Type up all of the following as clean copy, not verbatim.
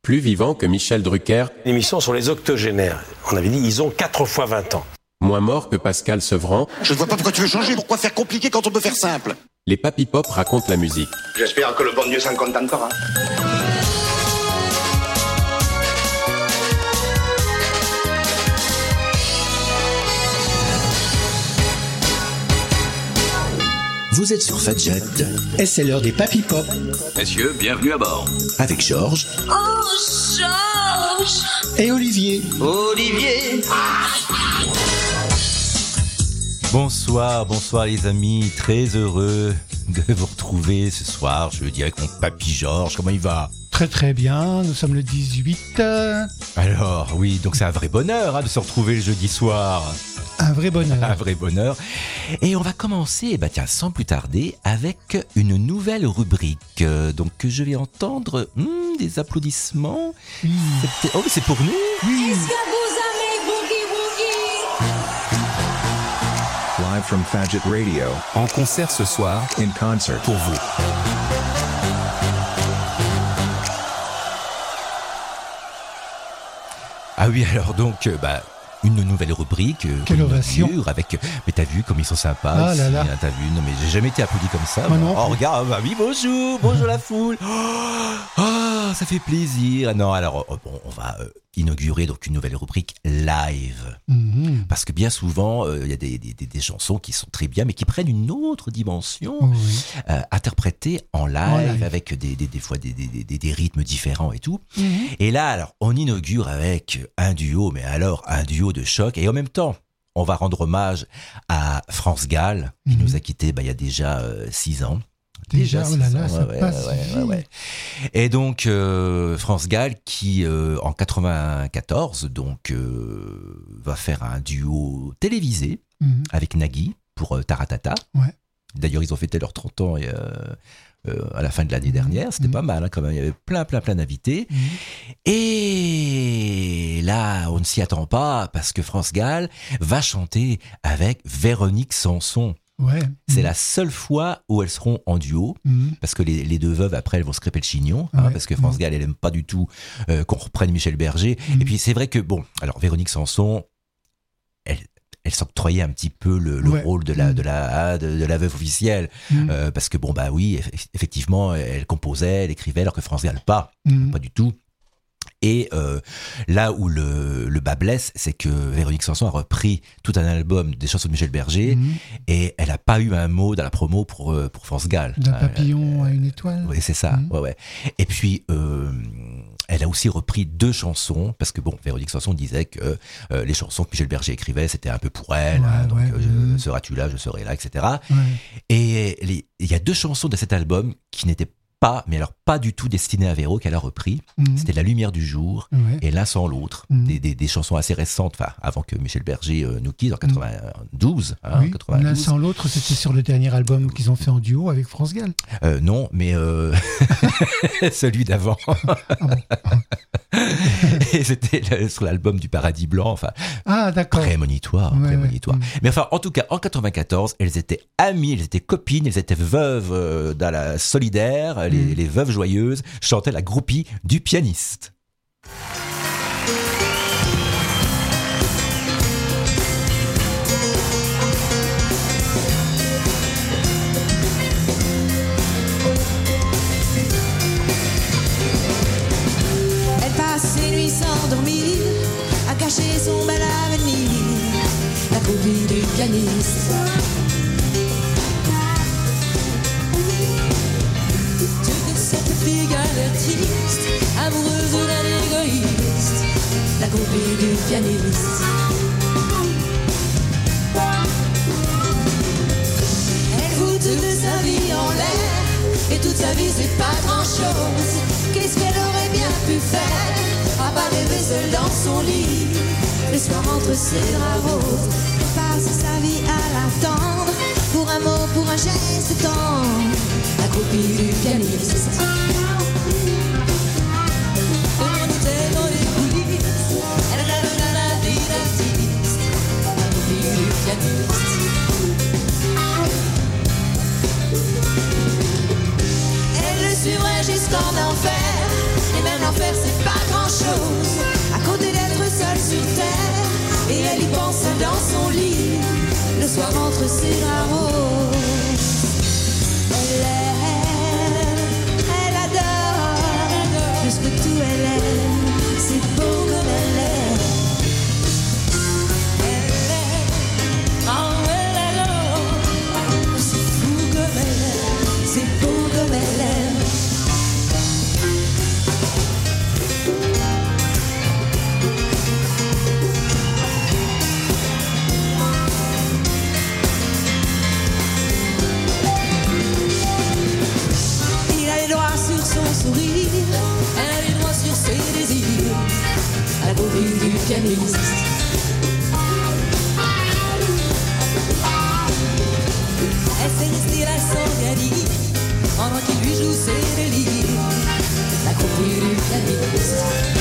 Plus vivant que Michel Drucker. L'émission sur les octogénaires. On avait dit, ils ont 4 fois 20 ans. Moins mort que Pascal Sevran. Je ne vois pas pourquoi tu veux changer. Pourquoi faire compliqué quand on peut faire simple? Les Papy Pop racontent la musique. J'espère que le bon Dieu s'en contentera. Vous êtes sur Fadjet et c'est l'heure des Papy Pop. Messieurs, bienvenue à bord. Avec Georges. Oh, Georges. Et Olivier. Olivier. Bonsoir les amis, très heureux de vous retrouver ce soir, je veux dire avec mon papy Georges, comment il va? Très très bien, nous sommes le 18. Alors oui, donc c'est un vrai bonheur de se retrouver le jeudi soir. Un vrai bonheur. Un vrai bonheur. Et on va commencer, sans plus tarder, avec une nouvelle rubrique. Donc je vais entendre des applaudissements. Oh, c'est pour nous. Oui. Est-ce que vous aimez Boogie Woogie? Live from Fadjet Radio. En concert ce soir. In concert. Pour vous. Ah oui, alors donc, une nouvelle rubrique. Quelle ovation. Avec, mais t'as vu comme ils sont sympas. Ah là là. T'as vu, non mais j'ai jamais été applaudi comme ça. Moi non. Oh regarde, oui bonjour la foule. Oh, ça fait plaisir. Non alors on va inaugurer donc une nouvelle rubrique live. Mm-hmm. Parce que bien souvent il y a des chansons qui sont très bien mais qui prennent une autre dimension, interprétées en live avec des fois des rythmes différents et tout. Mm-hmm. Et là alors on inaugure avec un duo, mais alors un duo de choc, et en même temps on va rendre hommage à France Gall qui nous a quittés il y a déjà 6 ans. Déjà, oh là là, ça passe vite. Et donc France Gall qui en 94 donc va faire un duo télévisé avec Nagui pour Taratata. Ouais. D'ailleurs ils ont fêté leurs 30 ans à la fin de l'année dernière, c'était pas mal quand même, il y avait plein d'invités. Et là on ne s'y attend pas parce que France Gall va chanter avec Véronique Sanson. Ouais. C'est la seule fois où elles seront en duo, parce que les deux veuves après elles vont se crêper le chignon, parce que France Gall elle aime pas du tout qu'on reprenne Michel Berger. Et puis c'est vrai que alors Véronique Sanson, elle s'octroyait un petit peu le rôle de la veuve officielle, parce que effectivement elle composait, elle écrivait, alors que France Gall pas du tout. Et là où le bas blesse, c'est que Véronique Sanson a repris tout un album des chansons de Michel Berger, et elle n'a pas eu un mot dans la promo pour France Gall. D'un papillon à une étoile. Oui, c'est ça. Ouais. Et puis elle a aussi repris 2 chansons, parce que Véronique Sanson disait que les chansons que Michel Berger écrivait, c'était un peu pour elle, seras-tu là, je serai là, etc. Ouais. Et il y a 2 chansons de cet album qui n'étaient pas du tout destiné à Véro, qu'elle a repris. C'était La Lumière du Jour et L'un sans l'autre, des chansons assez récentes, avant que Michel Berger nous quitte en 92. 92. L'un sans l'autre, c'était sur le dernier album qu'ils ont fait en duo avec France Gall. Non, mais celui d'avant. Et c'était sur l'album du Paradis Blanc, d'accord. Prémonitoire. Mais en tout cas, en 94, elles étaient amies, elles étaient copines, elles étaient veuves dans la solidaire, les veuves joyeuses chantaient la groupie du pianiste. Elle passe ses nuits sans dormir, à cacher son bel avenir, la groupie du pianiste. Artiste, amoureuse d'un égoïste, la groupie du pianiste. Elle fout toute sa vie en l'air, et toute sa vie c'est pas grand chose. Qu'est-ce qu'elle aurait bien pu faire, à part rêver seule dans son lit, les soirs entre ses draps roses. Elle passe sa vie à l'attendre, pour un mot, pour un geste tendre, la groupie du pianiste. Elle le suivrait jusqu'en enfer, et même l'enfer c'est pas chose, à côté d'être seule sur terre. Et elle y pense dans son lit, le soir entre ses bras roses. Elle adore, plus que tout elle aime, c'est beau comme elle est. Elle adore, c'est fou comme elle est, c'est beau comme elle est. Elle a les doigts sur ses désirs, à la beauté du pianiste. Elle sait rester là sans rien dire, pendant qu'il lui joue ses délires, la beauté du pianiste.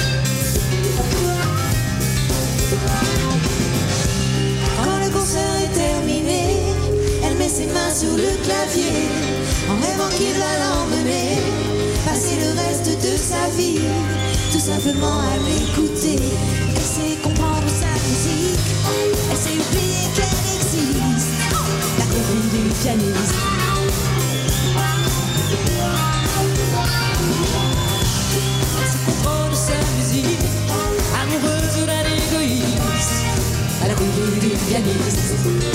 Quand le concert est terminé, elle met ses mains sur le clavier, en rêvant qu'il va l'emmener passer le reste de sa vie, tout simplement à l'écouter. Elle sait comprendre sa musique, elle sait oublier qu'elle existe, la copine du pianiste. Elle sait comprendre sa musique, amoureuse d'un égoïste, à la copine du pianiste.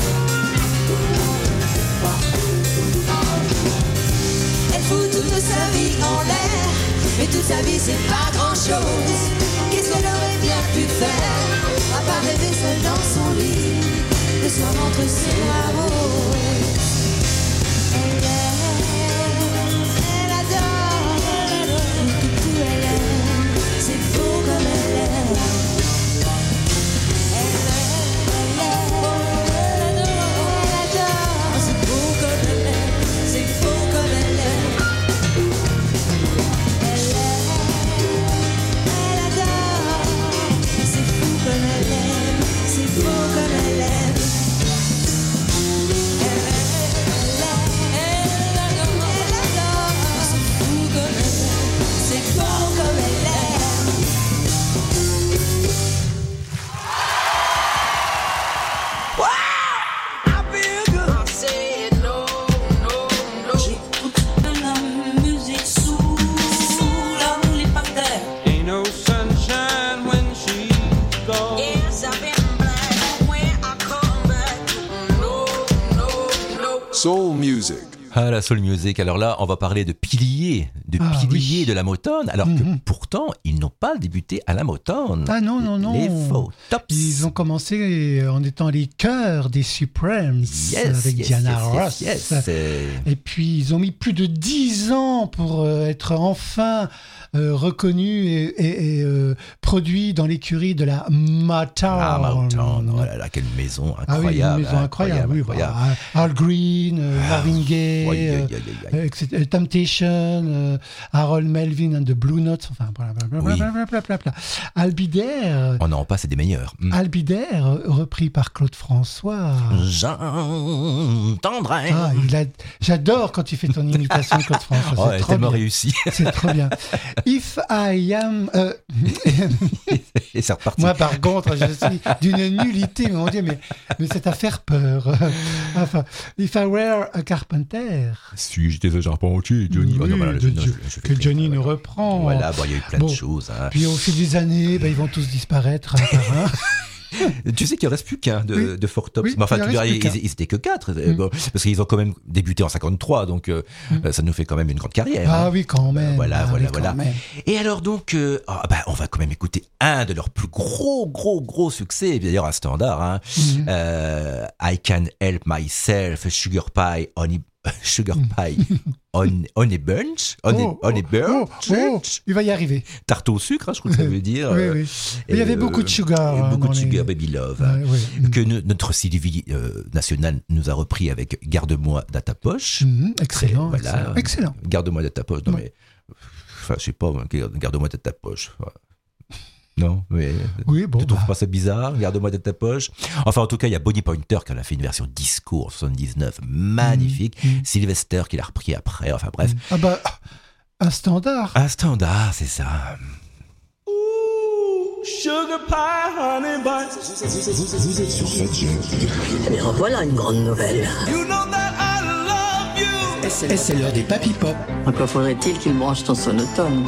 Elle fout toute sa vie en l'air, mais toute sa vie c'est pas grand chose. Qu'est-ce qu'elle aurait bien pu faire, à part rêver seule dans son lit, le soir entre ses bras roses. Elle adore, tout elle aime, c'est beau comme elle est. Elle adore, c'est beau comme elle est, c'est beau comme elle est. Soul music. Ah, la soul music. Alors là, on va parler de piliers oui. de la Motown, alors que pourtant, ils n'ont pas débuté à la Motown. Ah non. Les faux tops. Ils ont commencé en étant les chœurs des Supremes avec Diana Ross. Et puis, ils ont mis plus de 10 ans pour être enfin reconnus et produits dans l'écurie de la Motown. Ah, Motown. Oh là là, quelle maison incroyable. Ah oui, une maison incroyable. incroyable. Al Green, Marvin Gaye, Temptation, Harold Melvin and the Blue Notes, enfin blablabla. Albidaire. Oh non, pas, c'est des meilleurs. Albidaire, repris par Claude François. J'entendrai. Ah, j'adore quand tu fais ton imitation de Claude François. Oh, c'est tellement réussi. C'est trop bien. If I am... Et c'est reparti. Moi, par contre, je suis d'une nullité, mon Dieu, mais c'est à faire peur. Enfin, If I were a carpenter. Si j'étais un charpentier, Johnny. Oui, que Johnny nous reprend. Voilà, il y a eu plein de choses. Hein. Puis au fil des années, ils vont tous disparaître un par un. Tu sais qu'il ne reste plus qu'un de Four Tops. Oui, Mais enfin, tu dirais, ils étaient que 4. Bon, parce qu'ils ont quand même débuté en 53, donc ça nous fait quand même une grande carrière. Ah hein. oui, quand même. Voilà. Même. Et alors donc, on va quand même écouter un de leurs plus gros succès, et d'ailleurs un standard. Hein. I Can Help Myself, Sugar Pie on a bunch. Il va y arriver. Tarte au sucre, hein, je crois que ça veut dire. Oui. Il y avait beaucoup de sugar. Beaucoup de sugar, baby love. Que notre Sylvie nationale nous a repris avec Garde-moi dans ta poche. Excellent. Excellent. Garde-moi dans ta poche. Non, mais. Enfin, je sais pas, garde-moi dans ta poche. Non, mais oui, bon, tu trouves pas ça bizarre? Garde-moi de ta poche. Enfin, en tout cas, il y a Bonnie Pointer qui en a fait une version disco en 79, magnifique. Sylvester qui l'a repris après. Enfin bref. Un standard. Un standard, c'est ça. Ouh. Sugar pie, honey bun. Vous êtes sur Fat Jet. Mais revoilà une grande nouvelle. You know that I love you. Et c'est l'heure des Papy Pop. Encore faudrait-il qu'il branche ton sonotone.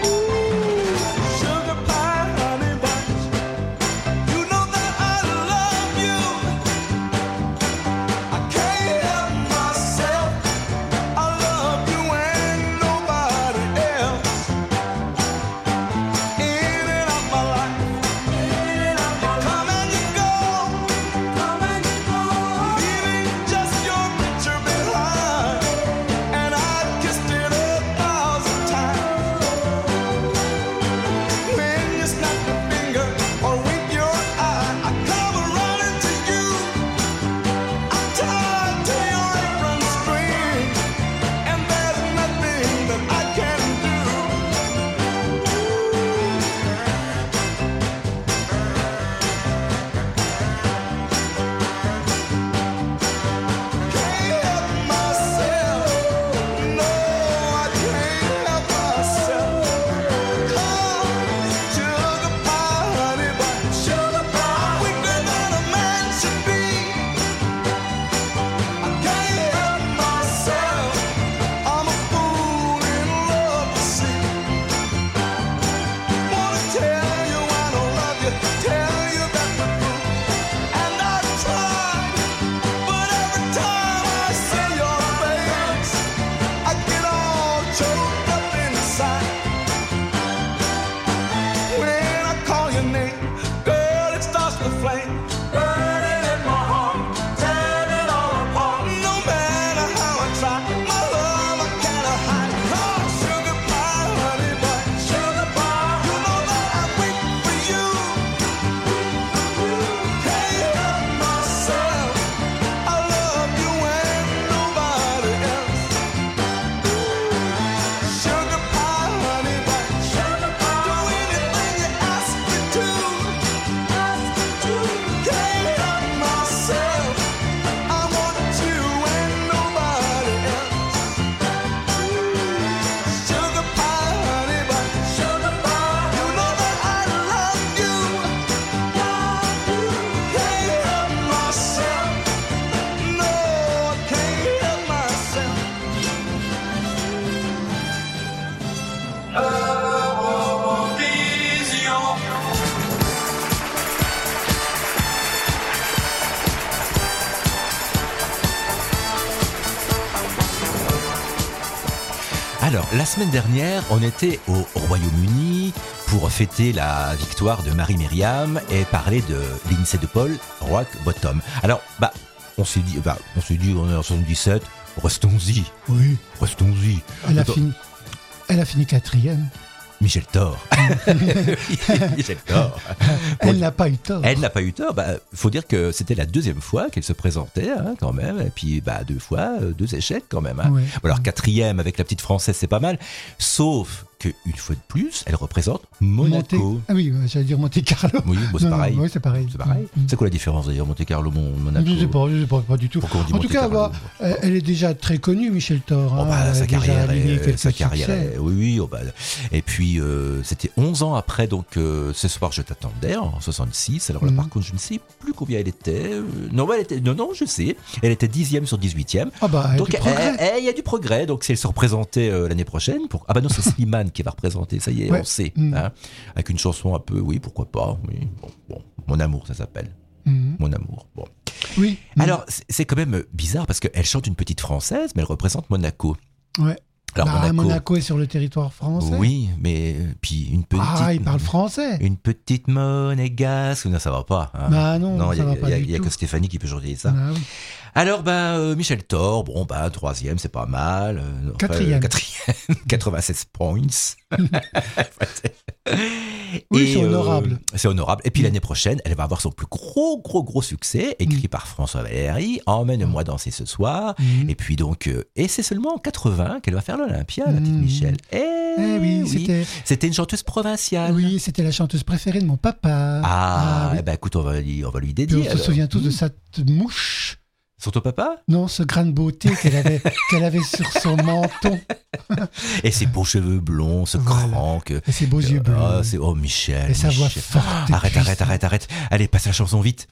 Alors, la semaine dernière, on était au Royaume-Uni pour fêter la victoire de Marie-Myriam et parler de Lindsay de Paul, Rock Bottom. Alors, on s'est dit, on est en 77, restons-y. Oui. Restons-y. Elle a fini 4e. Michel Thor. Michel Thor. Elle n'a pas eu tort. Elle n'a pas eu tort. Faut dire que c'était la 2e fois qu'elle se présentait, quand même. Et puis, 2 fois, 2 échecs, quand même. Ouais. Alors, 4e avec la petite française, c'est pas mal. Sauf qu'une fois de plus, elle représente Monaco. Ah oui, j'allais dire Monte Carlo. Oui, c'est pareil. Oui, c'est pareil. C'est pareil. C'est quoi la différence d'ailleurs, Monte Carlo, Monaco? Je sais pas du tout. En tout cas, elle est déjà très connue, Michel Thor. Sa carrière est... Oui. Et puis, c'était 11 ans après, donc Ce soir je t'attendais, en 66. Alors là, par contre, je ne sais plus combien elle était. Non, je sais. Elle était 10e sur 18e. Donc, il y a du progrès. Donc, si elle se représentait l'année prochaine, non, c'est Slimane qui va représenter, ça y est, on sait. Avec une chanson un peu, oui, pourquoi pas. Oui. Bon, Mon amour, ça s'appelle. Mon amour. Bon. Oui. Alors, c'est quand même bizarre parce qu'elle chante une petite française, mais elle représente Monaco. Ouais. Alors, Monaco est sur le territoire français. Oui, mais puis une petite. Il parle français. Une petite monégasque. Non, ça va pas. Non, ça va pas du tout. Il y a que Stéphanie qui peut chanter ça. Oui. Alors, Michel Thor, 3e, c'est pas mal. 4e. 96 points. Oui, c'est honorable. C'est honorable. Et puis l'année prochaine, elle va avoir son plus gros succès, écrit par François Valéry, Emmène-moi danser ce soir. Et puis donc, et c'est seulement en 80 qu'elle va faire l'Olympia, la petite Michel. Oui. C'était une chanteuse provinciale. Oui, c'était la chanteuse préférée de mon papa. Écoute, on va lui dédier. Puis on se souvient tous de cette mouche Sur ton papa? Non, ce grain de beauté qu'elle avait sur son menton. Et ses beaux cheveux blonds, ce cran. Et ses beaux yeux bleus. Oh, Michel. Et sa voix forte. Arrête. Allez, passe la chanson vite.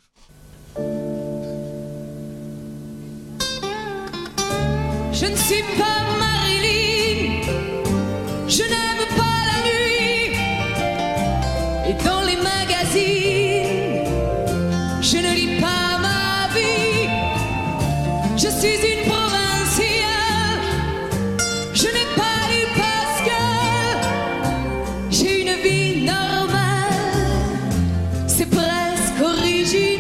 Je ne suis pas Marilyn, je n'aime pas la nuit. Et dans les magazines, je ne lis pas ma vie. Je suis une provinciale, je n'ai pas lu Pascal. J'ai une vie normale, c'est presque original.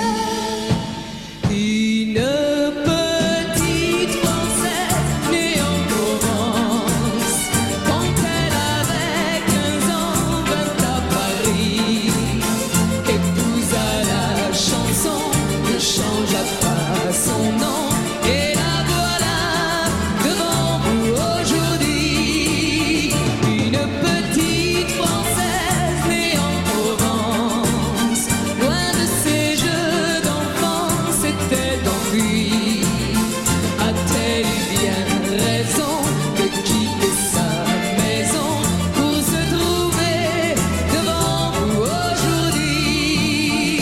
Une petite Française née en Provence, quand elle avait 15 ans, vint à Paris, épousa la chanson, ne changea pas son nom, et la voilà devant vous aujourd'hui. Une petite Française née en Provence, loin de ses jeux d'enfant, s'était enfuie. A-t-elle eu bien raison de quitter sa maison pour se trouver devant vous aujourd'hui?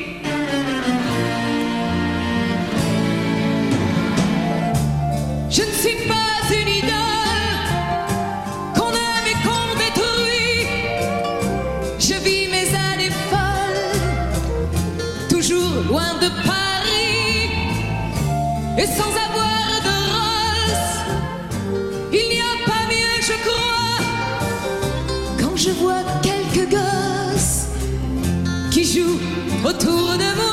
Je ne suis pas une idole qu'on aime et qu'on détruit. Je vis mes années folles, toujours loin de Paris, et sans avoir de Rolls. Il n'y a pas mieux, je crois, quand je vois quelques gosses qui jouent autour de moi.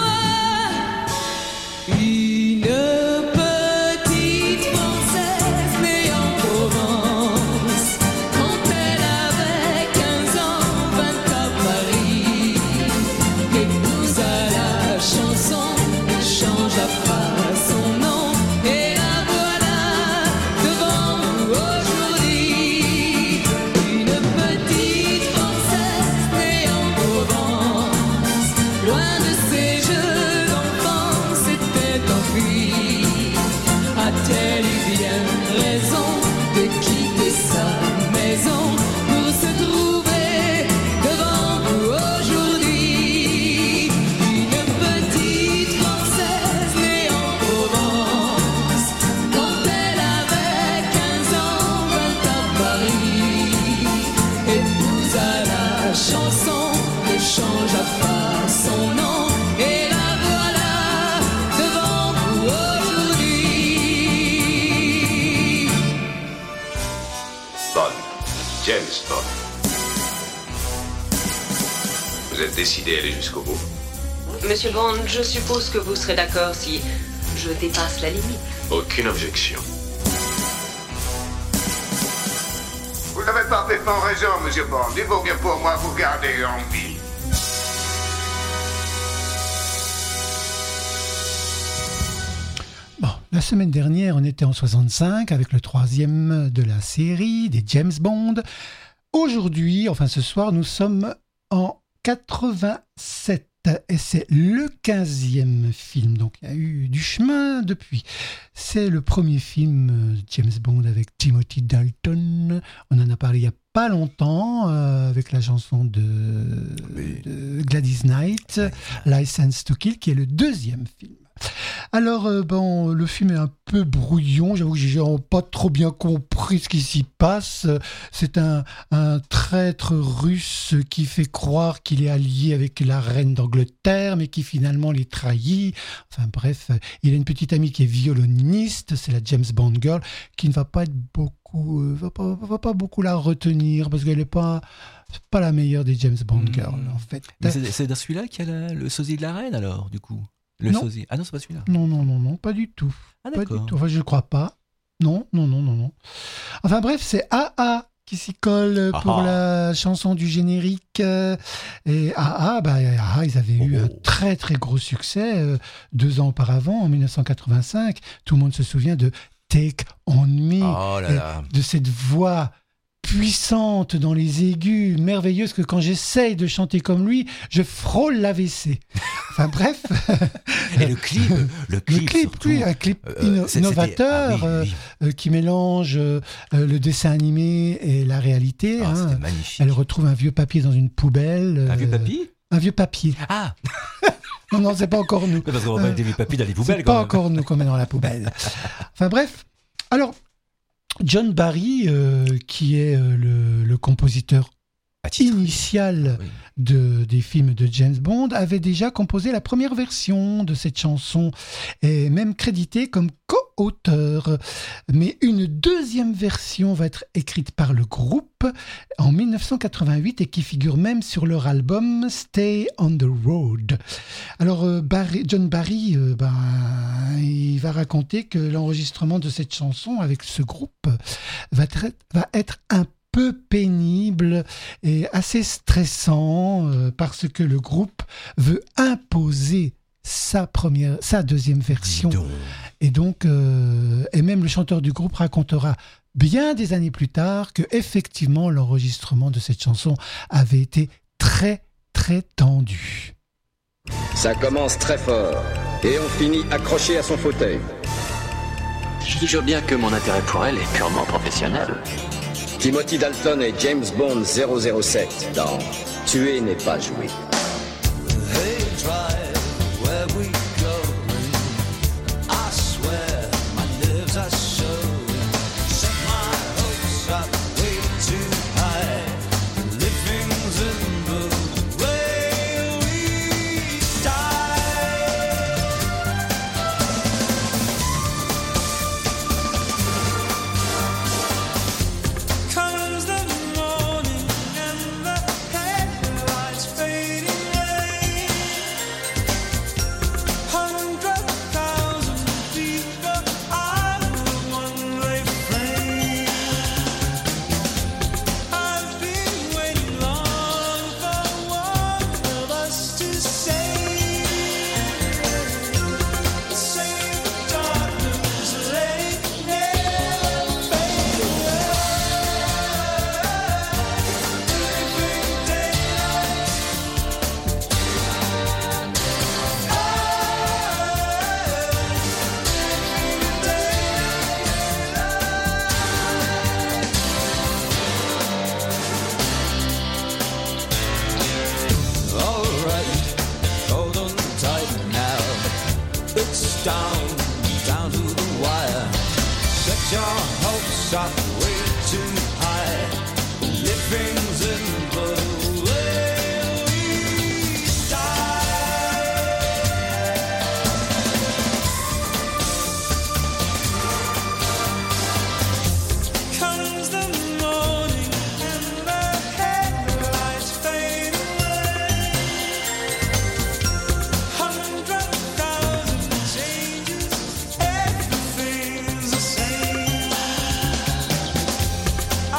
Une petite Française née en Provence, quand elle avait 15 ans, vint à Paris, épousa la chanson, ne changea pas son nom, et la voilà devant vous aujourd'hui. Une petite Française née en Provence, loin de ses jeux d'enfant, s'était enfuie. A-t-elle eu bien raison de quitter sa maison pour se trouver devant vous aujourd'hui? Une petite Française née en Provence, quand elle avait 15 ans, vint à Paris, épousa la chanson, ne changea pas son nom, et la voilà devant vous aujourd'hui. Bond. James Bond. Vous êtes décidé à aller jusqu'au bout? Monsieur Bond, je suppose que vous serez d'accord si je dépasse la limite. Aucune objection. Vous avez parfaitement raison, monsieur Bond. Il vaut bien pour moi vous garder en vie. Bon, la semaine dernière, on était en 65 avec le 3e de la série des James Bond. Aujourd'hui, enfin ce soir, nous sommes en 87 et c'est le 15e film. Donc il y a eu du chemin depuis. C'est le premier film James Bond avec Timothy Dalton. On en a parlé il n'y a pas longtemps avec la chanson de Gladys Knight, License to Kill, qui est le 2e film. Alors, bon, le film est un peu brouillon. J'avoue que j'ai pas trop bien compris ce qui s'y passe. C'est un traître russe qui fait croire qu'il est allié avec la reine d'Angleterre, mais qui finalement les trahit. Enfin bref, il a une petite amie qui est violoniste, c'est la James Bond Girl, qui ne va pas être beaucoup, va pas beaucoup la retenir parce qu'elle est pas la meilleure des James Bond Girls en fait. Mais c'est dans celui-là qu'il y a le sosie de la reine alors, du coup. Non. Sosie. Ah non, c'est pas celui-là. Non, pas du tout. Ah pas d'accord. du tout. Enfin, je ne crois pas. Non. Enfin bref, c'est AA qui s'y colle pour la chanson du générique. Et AA, ils avaient eu un très très gros succès 2 ans auparavant, en 1985. Tout le monde se souvient de Take On Me, Oh là là. de cette voix puissante dans les aigus, merveilleuse, que quand j'essaye de chanter comme lui, je frôle l'AVC. Enfin bref. Et le clip surtout, oui, un clip innovateur qui mélange le dessin animé et la réalité. C'était magnifique. Elle retrouve un vieux papier dans une poubelle. Un vieux papier ? Un vieux papier. Ah. Non, c'est pas encore nous. Parce qu'on va pas mettre des vieux papiers dans les poubelles. C'est pas encore nous qu'on met dans la poubelle. Enfin bref. Alors, John Barry, qui est le compositeur initial des films de James Bond, avait déjà composé la première version de cette chanson et même crédité comme co-auteur. Mais une deuxième version va être écrite par le groupe en 1988 et qui figure même sur leur album Stay on the Road. Alors John Barry, il va raconter que l'enregistrement de cette chanson avec ce groupe va être un peu pénible et assez stressant parce que le groupe veut imposer sa deuxième version. Et donc, et même le chanteur du groupe racontera bien des années plus tard que effectivement l'enregistrement de cette chanson avait été très très tendu. Ça commence très fort et on finit accroché à son fauteuil. Je dis bien que mon intérêt pour elle est purement professionnel. Timothy Dalton et James Bond 007 dans Tuer n'est pas joué. Hey, drive where we going. I swear my nerves are showing. Set my hopes up way too high. Living's in the way we die. Comes the morning and the headlights fading away. 100,000 people are one-way flame. I've been waiting long for one of us to save the darkness, let it never fade away. Living daylight. Alright, hold on tight now. It's down to the wire. Set your hopes up way too high. Living's in the way we die. Comes the morning and the headlights fade away. 100,000 changes, everything's the same.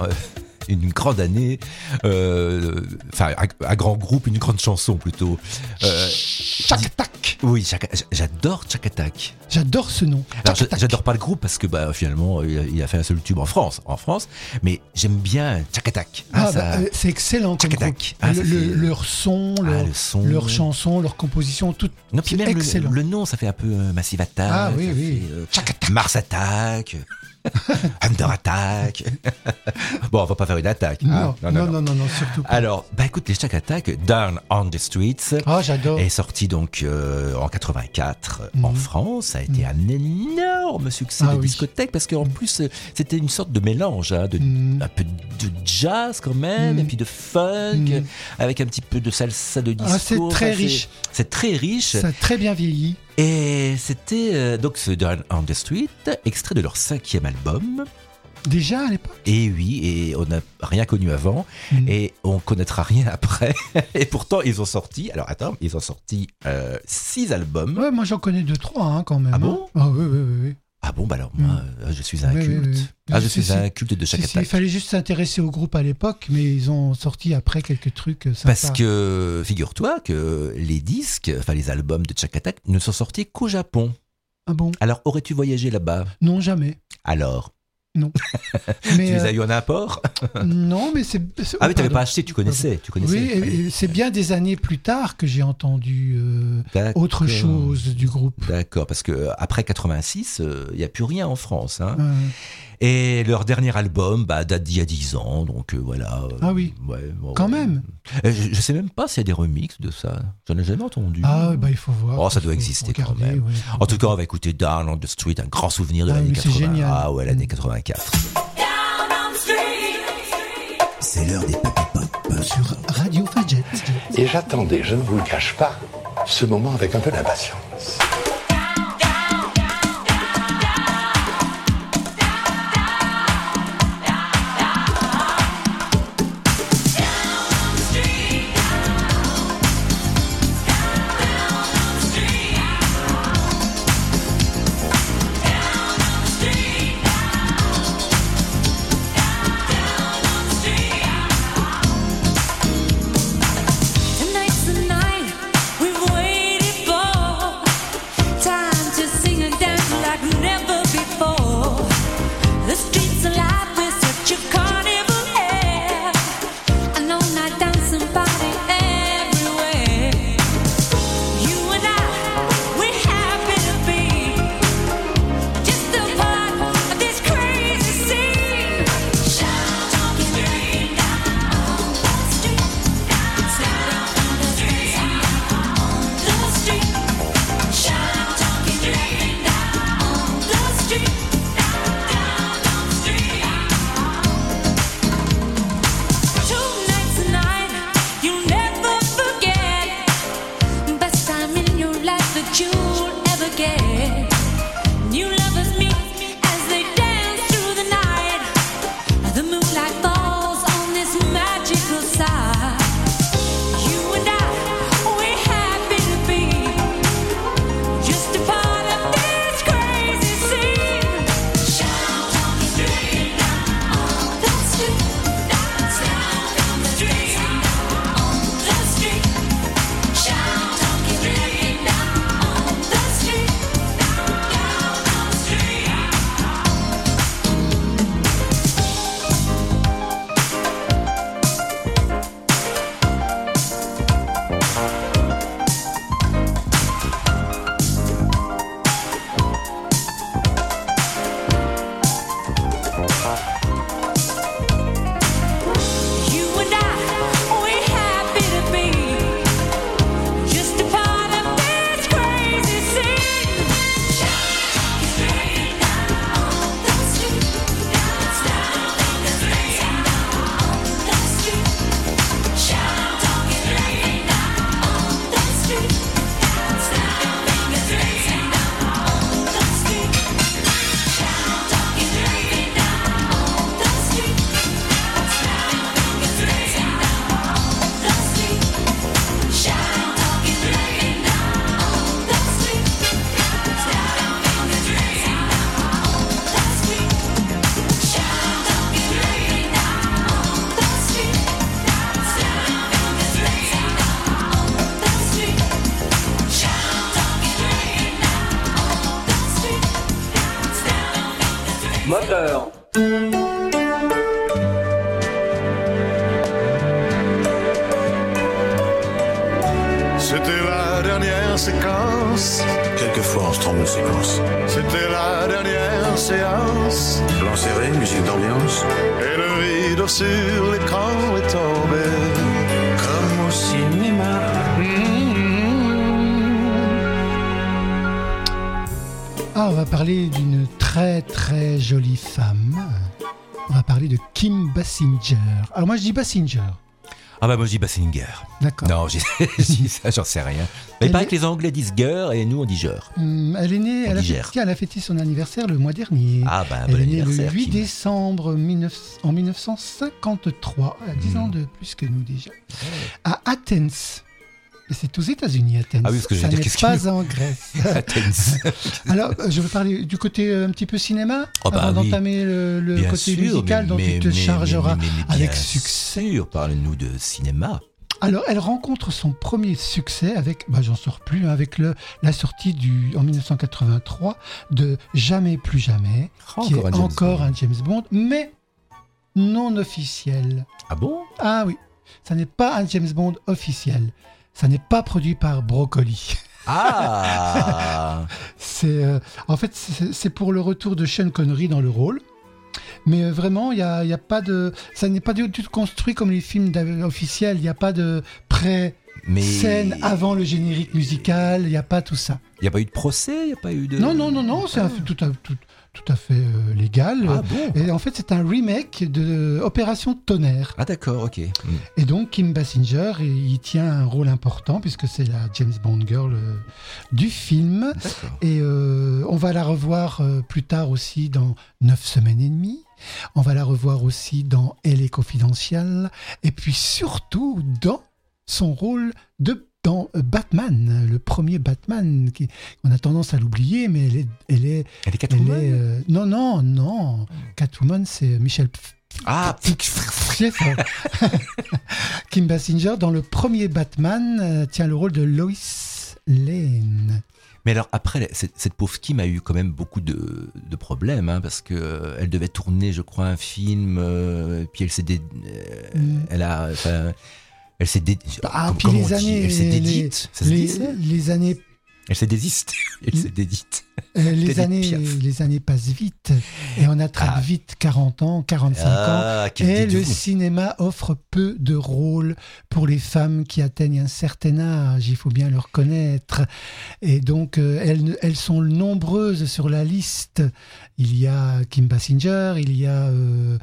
une grande année, enfin un grand groupe, une grande chanson plutôt. Chac Attack. Oui, j'adore Chac Attack. J'adore ce nom. Alors, j'adore pas le groupe parce que finalement il a fait un seul tube en France, mais j'aime bien Chac Attack. C'est excellent comme groupe. Leur son, leur chanson, leur composition, tout. Non, puis même excellent. Le nom, ça fait un peu Massive Attack. Ah oui. Chac Attack. Mars Attack. Under Attack. Bon, on va pas faire une attaque. Non, surtout pas. Alors, écoute, les Chac Attack, Down on the Streets, j'adore. est sorti donc en 84 en France. Ça a été un énorme succès de discothèque parce qu'en plus, c'était une sorte de mélange, un peu de jazz quand même, et puis de funk, avec un petit peu de salsa, de disco. C'est très riche. C'est très riche. Ça a très bien vieilli. Et c'était donc ce Down on the Street, extrait de leur 5e album. Déjà à l'époque ? Et oui, et on n'a rien connu avant, et on connaîtra rien après. Et pourtant, ils ont sorti 6 albums. Ouais, moi j'en connais 2-3 quand même. Ah bon ? Ah oui. Ah bon, alors moi, je suis un culte. Oui. Je suis un culte de Chac Attack. Il fallait juste s'intéresser au groupe à l'époque, mais ils ont sorti après quelques trucs sympas. Parce que, figure-toi que les disques, les albums de Chac Attack ne sont sortis qu'au Japon. Ah bon ? Alors, aurais-tu voyagé là-bas ? Non, jamais. Alors ? Non. Mais tu les as eu en import ? Non, mais c'est... Ah oui, tu n'avais pas acheté, tu connaissais. Oui, et c'est bien des années plus tard que j'ai entendu autre chose du groupe. D'accord, parce qu'après 86, il n'y a plus rien en France. Et leur dernier album date d'il y a 10 ans, donc voilà. Ah oui, quand même. Je ne sais même pas s'il y a des remixes de ça. J'en ai jamais entendu. Il faut voir. Oh, ça doit exister quand même. Ouais. En tout cas, on va écouter Down on the Street, un grand souvenir de l'année 80. C'est génial. Ah ouais, l'année 84. C'est l'heure des Papy Pop sur Radio Fadjet. Et j'attendais, je ne vous le cache pas, ce moment avec un peu d'impatience. Tonight's the night we've waited for. Moteur. C'était la dernière séquence. Quelquefois, on se trompe de séquence. C'était la dernière séance. Plan serré, musique d'ambiance. Et le rideau sur l'écran est tombé. Comme au cinéma. Ah, on va parler d'une très très jolie femme. On va parler de Kim Basinger. Alors moi je dis Basinger. Ah bah moi je dis Basinger. D'accord. Non, je dis ça, j'en sais rien. Mais il paraît que les Anglais disent girl et nous on dit geur. Elle est née, elle a fêté son anniversaire le mois dernier. Ah bah elle bon est née anniversaire. le 8 Kim. décembre en 1953. Elle a 10 ans de plus que nous déjà. À Athens. C'est aux États-Unis, Athens. Ah oui, parce que je veux ça dire, n'est qu'est-ce pas qu'il- en Grèce. Athens. Alors, je veux parler du côté un petit peu cinéma, Oh bah avant oui. d'entamer le Bien côté sûr, musical dont tu te chargeras avec succès. Bien sûr, parle-nous de cinéma. Alors, elle rencontre son premier succès avec, j'en sors plus, avec la sortie en 1983 de Jamais plus jamais, qui est encore un James Bond, mais non officiel. Ah bon? Ah oui, ça n'est pas un James Bond officiel. Ça n'est pas produit par Broccoli. Ah. En fait, c'est pour le retour de Sean Connery dans le rôle. Mais vraiment, il y a pas de, ça n'est pas du tout construit comme les films officiels. Il n'y a pas de pré-scène avant le générique musical. Il n'y a pas tout ça. Il n'y a pas eu de procès? Il n'y a pas eu de... Non, c'est tout à fait légal. Ah bon? Et en fait, c'est un remake de Opération Tonnerre. Ah d'accord, ok. Et donc, Kim Basinger, il tient un rôle important puisque c'est la James Bond girl du film. D'accord. Et on va la revoir plus tard aussi dans 9 semaines et demie. On va la revoir aussi dans Elle est confidentielle. Et puis surtout dans son rôle dans Batman, le premier Batman, on a tendance à l'oublier, mais elle est Catwoman. Non. Catwoman, c'est Michel. Ah. Kim Basinger, dans le premier Batman, tient le rôle de Lois Lane. Mais alors après, cette pauvre Kim a eu quand même beaucoup de problèmes, hein, parce que elle devait tourner, je crois, un film, puis elle s'est elle s'est dédite. Puis les années, elle s'est dédite. Ça se dit, ça les années. Elle s'est désiste. Elle s'est dédite. Les années passent vite et on attrape vite 40 ans, 45 ans. Et le cinéma offre peu de rôles pour les femmes qui atteignent un certain âge, il faut bien le reconnaître. Et donc, elles sont nombreuses sur la liste. Il y a Kim Basinger, il y a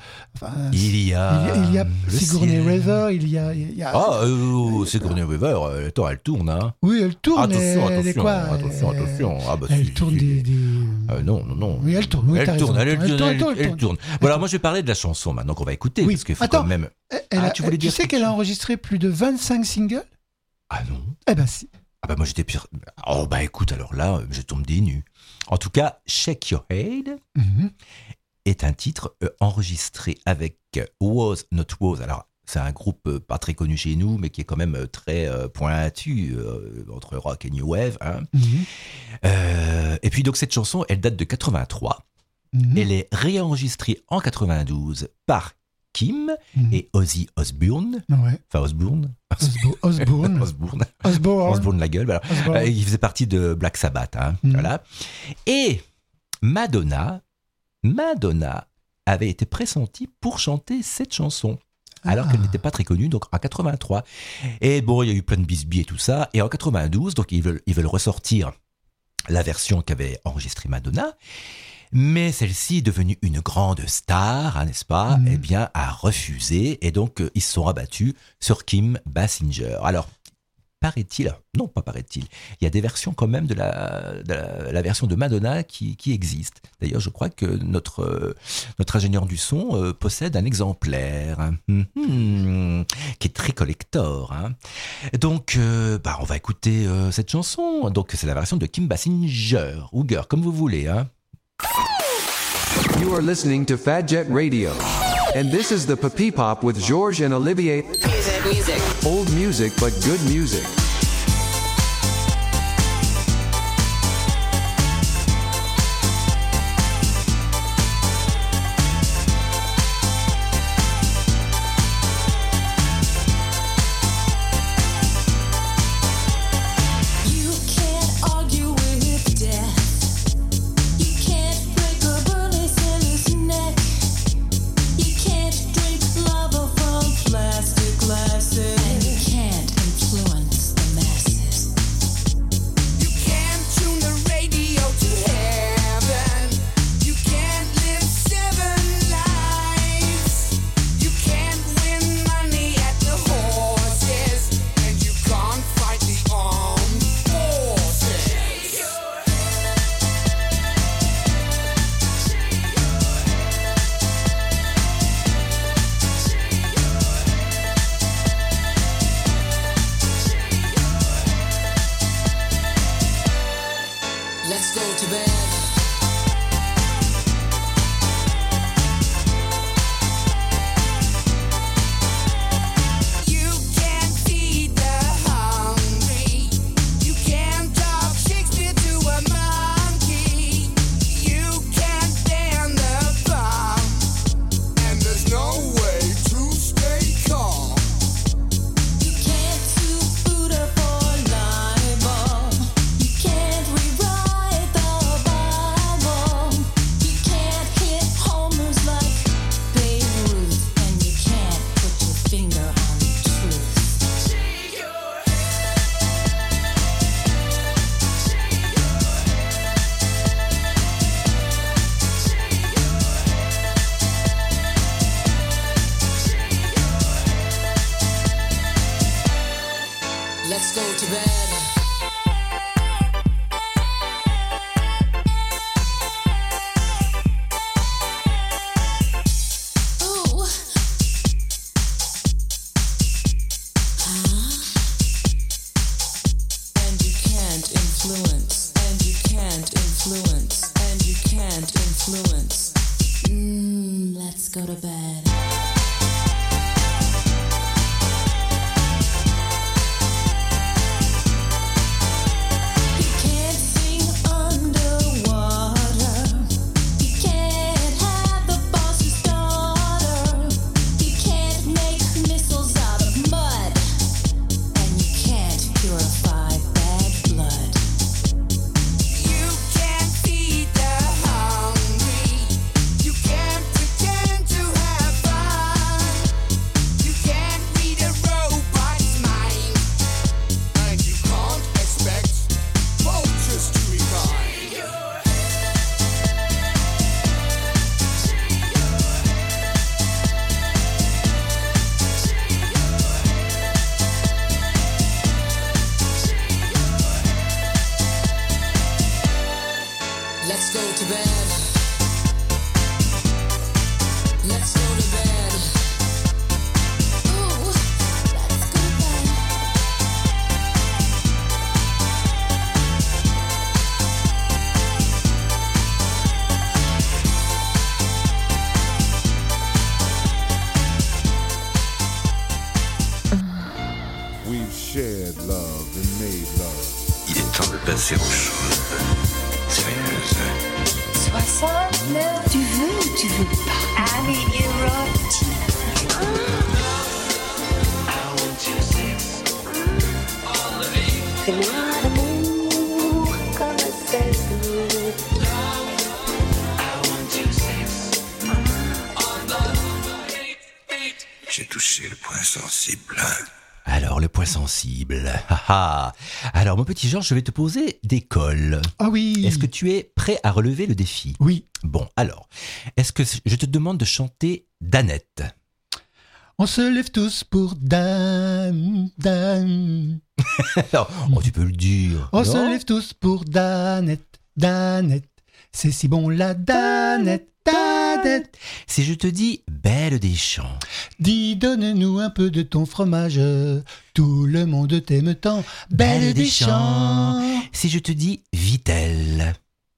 Sigourney Weaver, il y a Sigourney Weaver, attends, elle tourne, hein. Oui, elle tourne, attention, elle est quoi attention. Ah bah elle tourne des... non. Oui, elle tourne. Oui, elle tourne. Bon, alors moi je vais parler de la chanson maintenant qu'on va écouter, parce qu'il faut quand même... tu sais qu'elle a enregistré plus de 25 singles? Ah non. Eh ben si. Ah bah moi j'étais pire. Oh bah écoute, alors là, je tombe des nues. En tout cas, Shake Your Head est un titre enregistré avec Was Not Was. Alors, c'est un groupe pas très connu chez nous, mais qui est quand même très pointu entre rock et new wave. Hein. Et puis donc cette chanson, elle date de 83. Elle est réenregistrée en 92 par Kim et Ozzy Osbourne. Ouais. Enfin Osbourne. Osbourne la gueule. Voilà. Il faisait partie de Black Sabbath. Hein, voilà. Et Madonna avait été pressentie pour chanter cette chanson. Alors qu'elle n'était pas très connue, donc en 83. Et bon, il y a eu plein de bisbis et tout ça. Et en 92, donc ils veulent ressortir la version qu'avait enregistrée Madonna. Mais celle-ci, devenue une grande star, hein, n'est-ce pas, eh bien, a refusé. Et donc, ils se sont rabattus sur Kim Basinger. Alors, paraît-il, non pas paraît-il, il y a des versions quand même de la version de Madonna qui existe. D'ailleurs, je crois que notre ingénieur du son possède un exemplaire qui est très collector. Hein. Donc, on va écouter cette chanson. Donc, c'est la version de Kim Basinger, ou Girl, comme vous voulez. Hein. You are listening to Fat Jet Radio. And this is the Papi Pop with George and Olivier. Music. Old music, but good music. Let's go to bed. You can't feed the hungry. You can't talk Shakespeare to a monkey. You can't stand the bomb. And there's no way to stay calm. You can't sue Buddha for libel. You can't rewrite the Bible. You can't hit homers like Babe Ruth. And you can't put your finger on the truth. Shake your Let's go to bed. Ooh. And you can't influence. And you can't influence. And you can't influence. Let's go to bed. You can't sing underwater. You can't have the boss's daughter. You can't make missiles out of mud. And you can't purify bad blood. You can't feed the hungry. You can't pretend to have fun. You can't read a robot's mind. And you can't expect vultures to be kind. Let's go to bed. Let's go to bed. Ooh, let's go to bed. We've shared love and made love. Il est temps de passer aux choses sérieuses. 69. Tu veux ou tu veux pas? Allez, Fais-moi l'amour comme c'est doux. J'ai touché le point sensible. Alors, le point sensible. Alors, mon petit Georges, je vais te poser des cols. Ah oui. Est-ce que tu es prêt à relever le défi? Oui. Bon, alors, est-ce que je te demande de chanter Danette? On se lève tous pour Dan. Non, oh, tu peux le dire. On non se lève tous pour Danette. C'est si bon la Danette. Si je te dis Belle des Champs. Dis, donne-nous un peu de ton fromage. Tout le monde t'aime tant. Belle des Champs. Si je te dis Vitelle.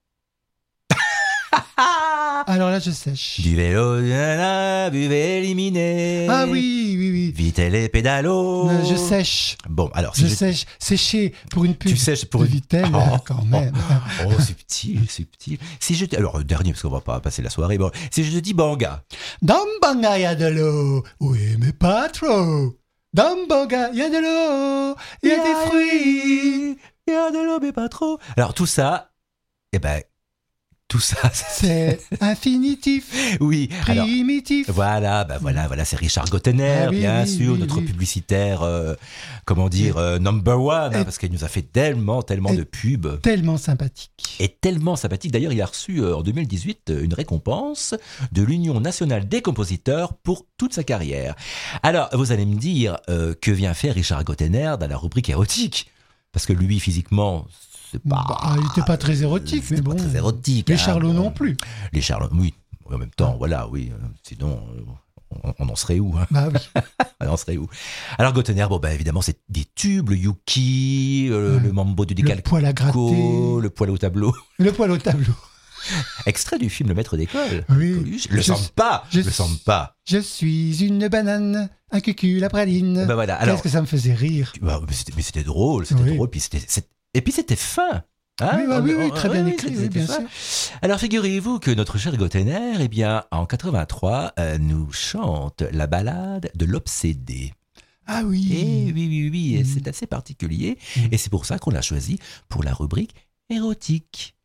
Alors là, je sèche. Du vélo, buvez éliminé. Ah oui. Vitelle et pédalo. Je sèche. Bon, alors. Si je sèche. Sécher pour une pub. Tu sèches pour de une Vitelle, quand même. Oh, subtil. Si je te... Alors, dernier, parce qu'on va pas passer la soirée. Bon, si je te dis Banga. Dans Banga, il y a de l'eau. Oui, mais pas trop. Dans Banga, il y a de l'eau. Il y a des fruits. Il y a de l'eau, mais pas trop. Alors, tout ça, tout ça, c'est infinitif. Oui. Primitif. Alors, voilà, c'est Richard Gottener, bien sûr, notre publicitaire, number one, parce qu'il nous a fait tellement de pubs. Tellement sympathique. Et tellement sympathique. D'ailleurs, il a reçu en 2018 une récompense de l'Union nationale des compositeurs pour toute sa carrière. Alors, vous allez me dire, que vient faire Richard Gottener dans la rubrique érotique? Parce que lui, physiquement... il n'était pas très érotique, mais bon. Très érotique. Les Charlots non plus. Les Charlots, oui. En même temps, voilà, oui. Sinon, on en serait où, hein? Bah oui. On en serait où? Alors Gotenner, bon, bah, évidemment, c'est des tubes, le Yuki, le Mambo du Décalco, le poil à gratter, le poil au tableau. Le poil au tableau. Extrait du film Le Maître d'école. Oui. Le sens pas. Je suis une banane, un cucul à praline. Bah voilà. Alors, qu'est-ce que ça me faisait rire. Bah, mais c'était drôle, drôle, puis c'était fin. Hein, oui, très bien écrit, oui, bien sûr. Alors figurez-vous que notre cher Gotenner, eh bien, en 83, nous chante la ballade de l'obsédé. Ah oui. Et oui, et c'est assez particulier, et c'est pour ça qu'on l'a choisi pour la rubrique érotique.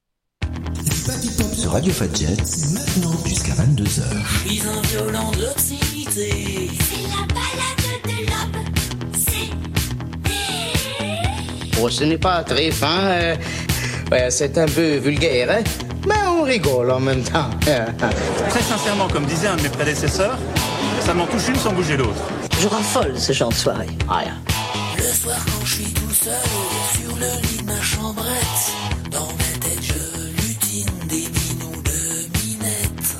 Sur Radio Fadjet, maintenant jusqu'à 22h. Je suis un violent de l'obscénité. C'est la balade de l'obsédé. Oh, ce n'est pas très fin, ouais, c'est un peu vulgaire, hein? Mais on rigole en même temps. Très sincèrement, comme disait un de mes prédécesseurs, ça m'en touche une sans bouger l'autre. Je raffole ce genre de soirée. Rien. Le soir quand je suis tout seul sur le lit de ma chambrette, dans ma tête je lutine des minous de minette.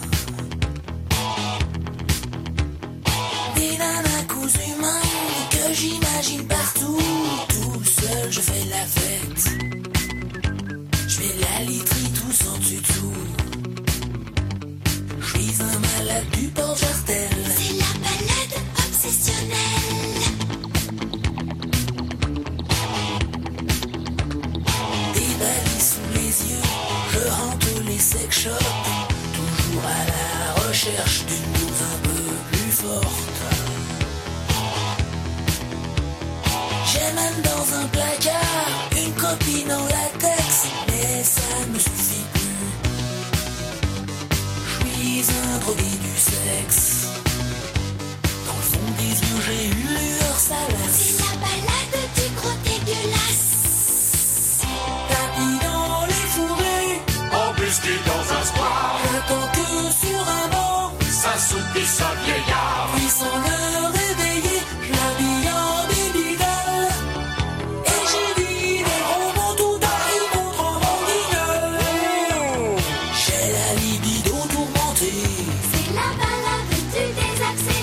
Des nanas cousues mains que j'imagine partout. Tout seul je fais la fête. Je fais la literie tous en tutu. Je suis un malade du Port-Jartel. C'est la balade obsessionnelle. Des balises sous les yeux, je hante les sex shops, toujours à la recherche d'une blouse un peu plus forte. J'ai même dans un placard une copine en latex, mais ça ne me suffit plus. Je suis un drogué du sexe. Dans le fond des yeux j'ai une lueur salace. C'est la balade du gros dégueulasse. Tapis dans les fourrés, embusqué dans un square. J'attends que sur un banc, ça soupit sa vieillard. puis sans le réveiller, je l'habille en baby-doll. Et j'ai dit des gros mots tout arrive contre mon guignol. J'ai la libido tourmentée. C'est la balade du désaxé.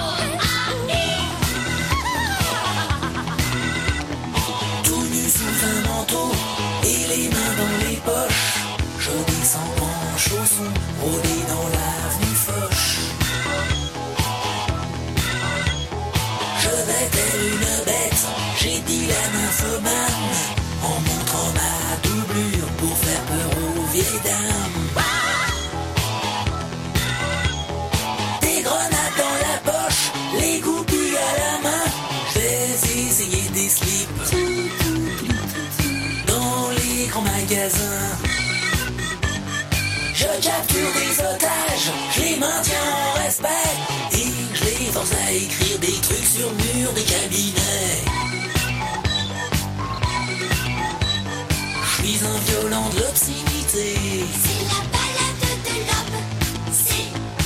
Tout nu sous un manteau et les mains dans les poches. Je descends en chaussons, rôdé dans l'avenue Foch. Je vais telle une bête, j'ai dit la nymphomane, en montrant ma doublure pour faire peur aux vieilles dames. Des grenades dans la poche, les goupilles à la main, je vais essayer des slips dans les grands magasins. Je capture des otages, je les maintiens en respect et je les force à écrire des trucs sur le mur des cabinets. Je suis un violent de l'obscénité. C'est la balade de l'obsédé.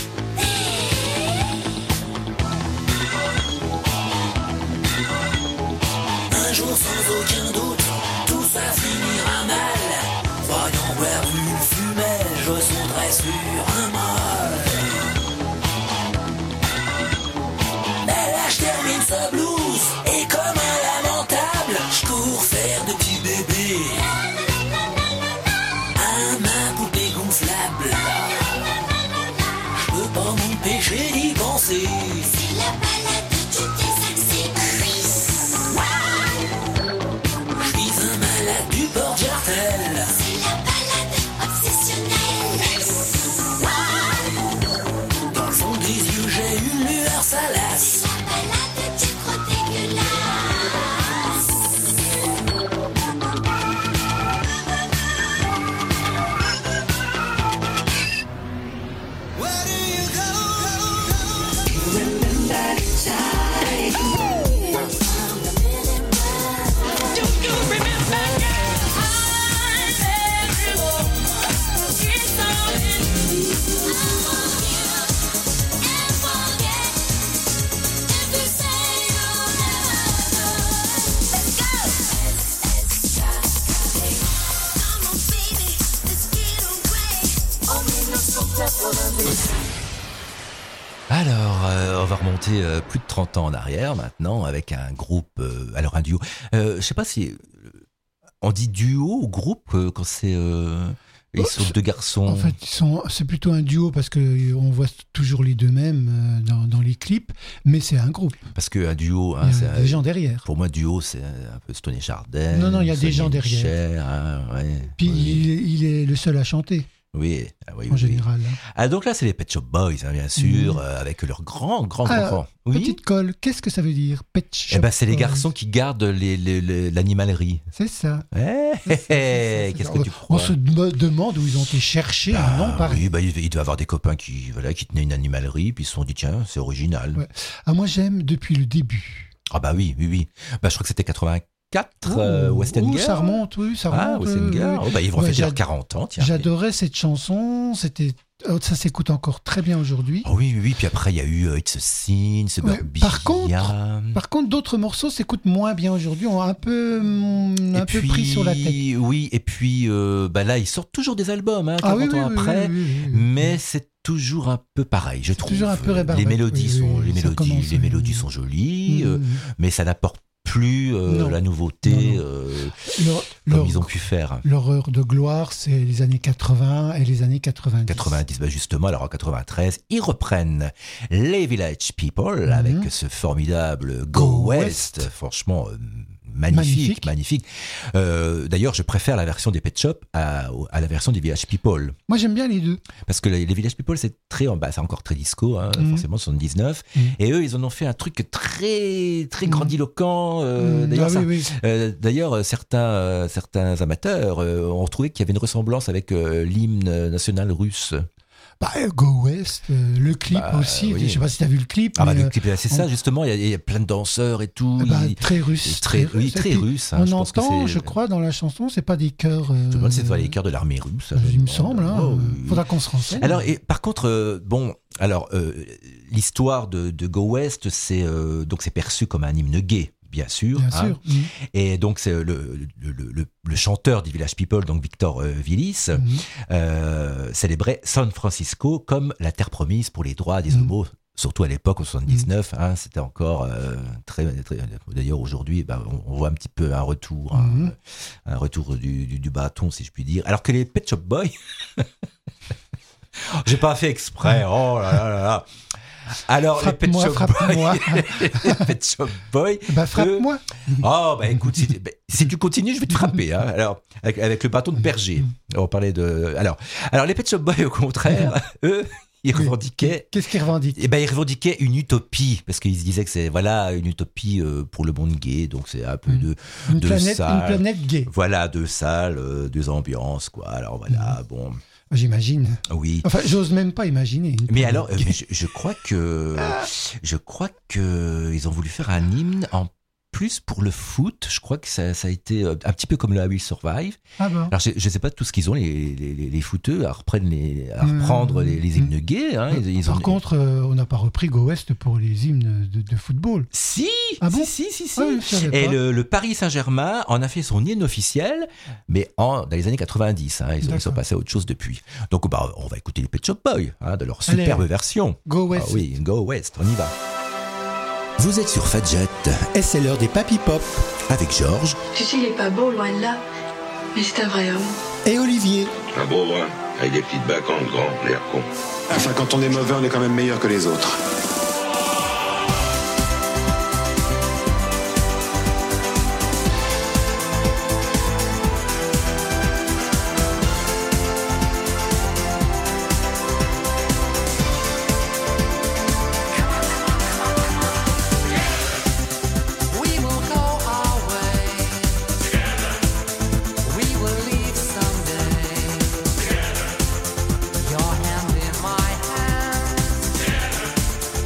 Un jour sans aucun doute, tout ça finira mal. Voyons boire une fumée, je sauterai sur un mâle. Mais là je termine ce blues, et comme un lamentable, je cours faire de petits bébés à ma poupée gonflable. Je peux pas m'empêcher d'y penser. C'est la balade du désaxé. Je suis un malade du Port-Jartel. C'est la balade obsessionnelle. Dans le fond des yeux j'ai une lueur salace. C'est la balade du gros dégueulasse. Alors, on va remonter plus de 30 ans en arrière maintenant avec un groupe, alors un duo. Je sais pas si on dit duo ou groupe quand c'est... Ils sont deux garçons. En fait, c'est plutôt un duo parce qu'on voit toujours les deux mêmes dans les clips, mais c'est un groupe. Parce qu'un duo... il y a des gens derrière. Pour moi, duo, c'est un peu Stoney Chardin. Non, il y a des gens derrière. Cher, ouais, puis il est le seul à chanter. Oui, en général. Ah, donc là, c'est les Pet Shop Boys, bien sûr, avec leurs grands enfants. Oui. Petite colle, qu'est-ce que ça veut dire, Pet Shop c'est les garçons qui gardent l'animalerie. C'est ça. Qu'est-ce que tu crois? On se demande où ils ont été chercher un nom pareil. Oui, il doit y avoir des copains qui tenaient une animalerie, puis ils se sont dit, tiens, c'est original. Ouais. Ah, moi, j'aime depuis le début. Ah bah oui. Je crois que c'était 84. West End Girl. Ça remonte. West End Girl. Ils vont fêter leurs 40 ans. Tiens. J'adorais cette chanson. Ça s'écoute encore très bien aujourd'hui. Oh oui. Puis après, il y a eu It's a Sin, Suburbia. Par contre, d'autres morceaux s'écoutent moins bien aujourd'hui. On a un peu pris sur la tête. Oui, et puis là, ils sortent toujours des albums, 40 ans après. Mais c'est toujours un peu pareil, je trouve. Toujours un peu rébarbatif. Les mélodies sont jolies, mais ça n'apporte plus la nouveauté comme ils ont pu faire. Leur heure de gloire, c'est les années 80 et les années 90. 90, justement, alors en 93, ils reprennent les Village People avec ce formidable Go West. Franchement, magnifique. D'ailleurs, je préfère la version des Pet Shop à la version des Village People. Moi, j'aime bien les deux. Parce que les Village People, c'est encore très disco, forcément, 79. Et eux, ils en ont fait un truc très, très grandiloquent. D'ailleurs, certains amateurs ont trouvé qu'il y avait une ressemblance avec l'hymne national russe. Go West, le clip aussi. Oui. Je sais pas si tu as vu le clip. Le clip, c'est ça, justement. Il y a plein de danseurs et tout. Très russe. Très russe. On entend, je crois, dans la chanson, c'est pas des chœurs. Je me demande si c'est pas les chœurs de l'armée russe. Il me semble. Faudra qu'on se renseigne. Alors, par contre, l'histoire de Go West, c'est perçu comme un hymne gay. Bien sûr. Et donc, c'est le chanteur des Village People, donc Victor Willis, célébrait San Francisco comme la terre promise pour les droits des homos. Surtout à l'époque, en 79, c'était encore très... D'ailleurs, aujourd'hui, on voit un petit peu un retour du bâton, si je puis dire. Alors que les Pet Shop Boys... J'ai pas fait exprès, oh là là là. Alors, les Pet Shop Boys. Frappe-moi. Écoute, si tu continues, je vais te frapper. Alors, avec le bâton de berger. On parlait de. Alors, les Pet Shop Boys, au contraire, eux, ils revendiquaient. Qu'est-ce qu'ils revendiquent ? Ils revendiquaient une utopie, parce qu'ils se disaient que c'est une utopie pour le monde gay. Donc, c'est un peu une planète gay. Voilà, deux salles, deux ambiances, quoi. Alors, voilà, bon. J'imagine. Oui. Enfin, j'ose même pas imaginer. Mais alors, je crois que ils ont voulu faire un hymne en plus pour le foot. Je crois que ça a été un petit peu comme le I Will Survive. Alors, je sais pas tout ce qu'ils ont, les footeux, à reprendre les hymnes gays. Par contre, on n'a pas repris Go West pour les hymnes de football. Si. Si. Et le Paris Saint-Germain en a fait son hymne officiel, mais dans les années 90. Ils sont passés à autre chose depuis. Donc, on va écouter les Pet Shop Boys, de leur superbe version. Go West. Go West, on y va. Vous êtes sur Fadjet, et c'est l'heure des Papy Pop, avec Georges. Tu sais, il est pas beau, loin de là, mais c'est un vrai homme. Et Olivier. Un beau brun, avec des petites bacantes, grand, l'air con. Enfin, quand on est mauvais, on est quand même meilleur que les autres. Your hand in my hand.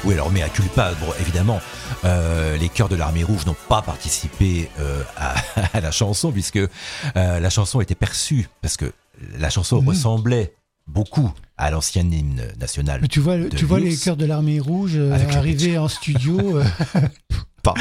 Oui, alors, mais à culpa, bon, évidemment, les Chœurs de l'Armée Rouge n'ont pas participé à la chanson, puisque la chanson était perçue, parce que la chanson ressemblait beaucoup à l'ancien hymne national. Mais tu vois les Chœurs de l'Armée Rouge arriver en studio. Pas.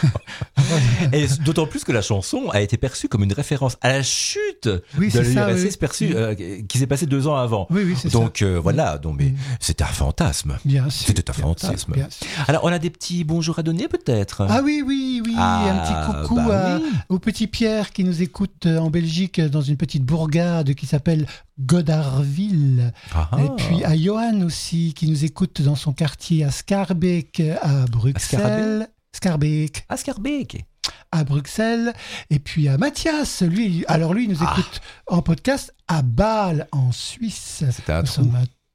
Et d'autant plus que la chanson a été perçue comme une référence à la chute de l'URSS qui s'est passée 2 ans avant. Oui, c'est donc ça. voilà, donc mais c'était un fantasme. Bien sûr. C'était un fantasme. Bien sûr. Alors on a des petits bonjours à donner peut-être. Ah oui, un petit coucou au petit Pierre qui nous écoute en Belgique dans une petite bourgade qui s'appelle Godardville. Et puis à Johan aussi qui nous écoute dans son quartier à Schaerbeek à Bruxelles. Schaerbeek. À Bruxelles. Et puis à Mathias, lui nous écoute en podcast à Bâle, en Suisse. C'était un trou.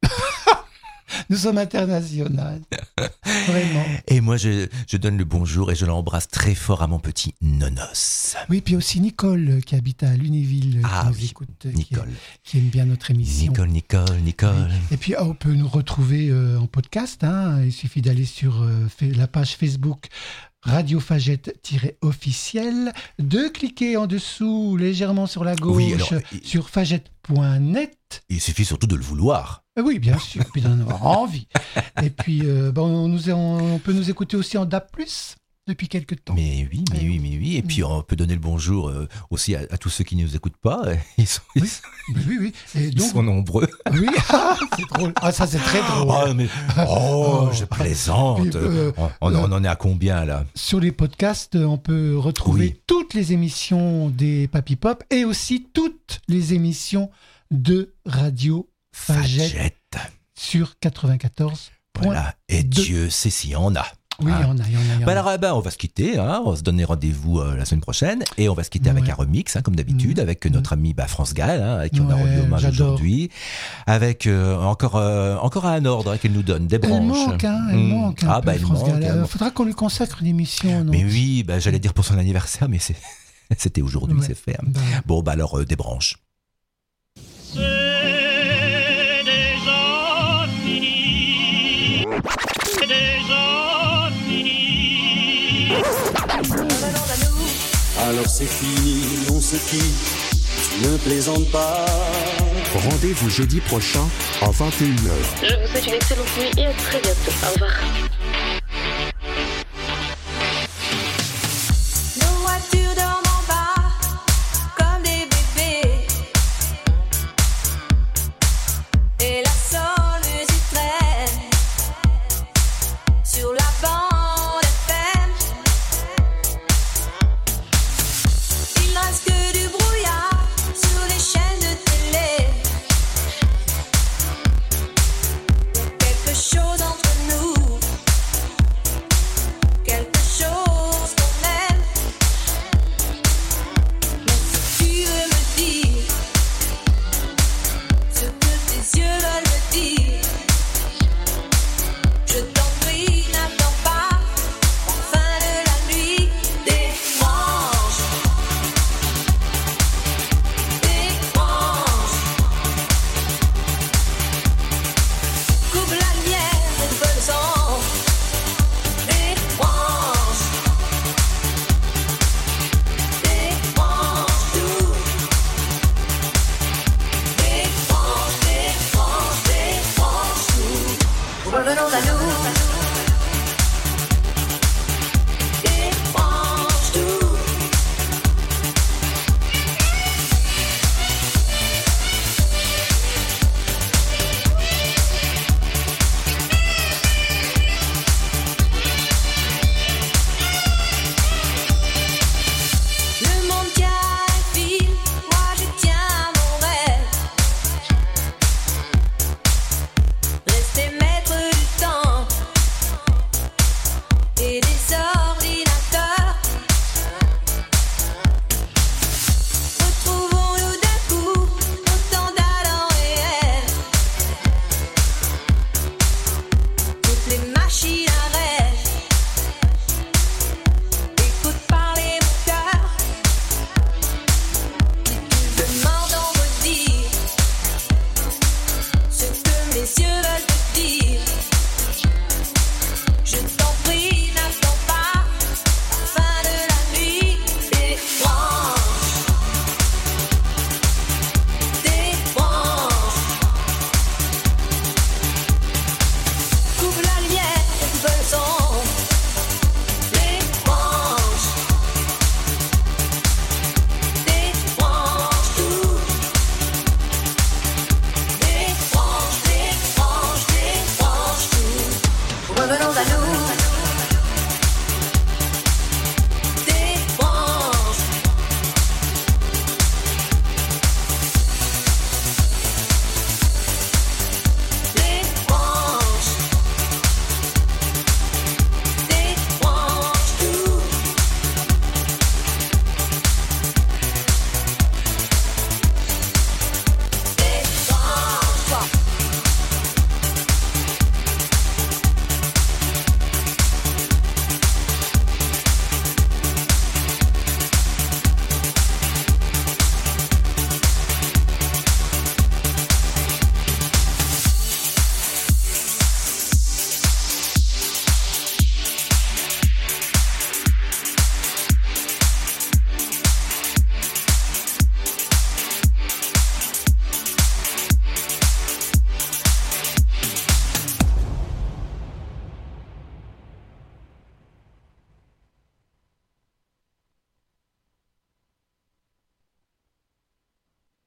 Nous sommes internationaux. Vraiment. Et moi, je donne le bonjour et je l'embrasse très fort à mon petit Nonos. Oui, puis aussi Nicole qui habite à Lunéville, qui nous écoute, qui aime bien notre émission. Nicole. Et puis, on peut nous retrouver en podcast. Il suffit d'aller sur la page Facebook Radio Fagette-officiel, de cliquer en dessous, légèrement sur la gauche, sur fagette.net. Il suffit surtout de le vouloir. Oui, bien sûr, puis d'en avoir envie. Et puis, on peut nous écouter aussi en DAB+, depuis quelques temps. Mais oui. Et puis, on peut donner le bonjour aussi à tous ceux qui ne nous écoutent pas. Ils sont nombreux. Oui, c'est drôle. Ça, c'est très drôle. Je plaisante. On en est à combien, là ? Sur les podcasts, on peut retrouver toutes les émissions des Papy Pop et aussi toutes les émissions de Radio Fagette sur 94. Voilà, et Dieu sait s'il y en a. Oui, il y en a. Alors, on va se quitter, on va se donner rendez-vous la semaine prochaine, et on va se quitter avec un remix, comme d'habitude, avec notre ami France Gall, avec qui on a rendu hommage aujourd'hui, avec encore un ordre qu'elle nous donne, des branches. Elle manque France Gall. Il faudra qu'on lui consacre une émission. Mais oui, j'allais dire pour son anniversaire, mais c'était aujourd'hui, c'est fait. Bon, alors, des branches. Alors c'est fini, on se quitte, tu ne plaisantes pas. Rendez-vous jeudi prochain à 21h. Je vous souhaite une excellente nuit et à très bientôt. Au revoir.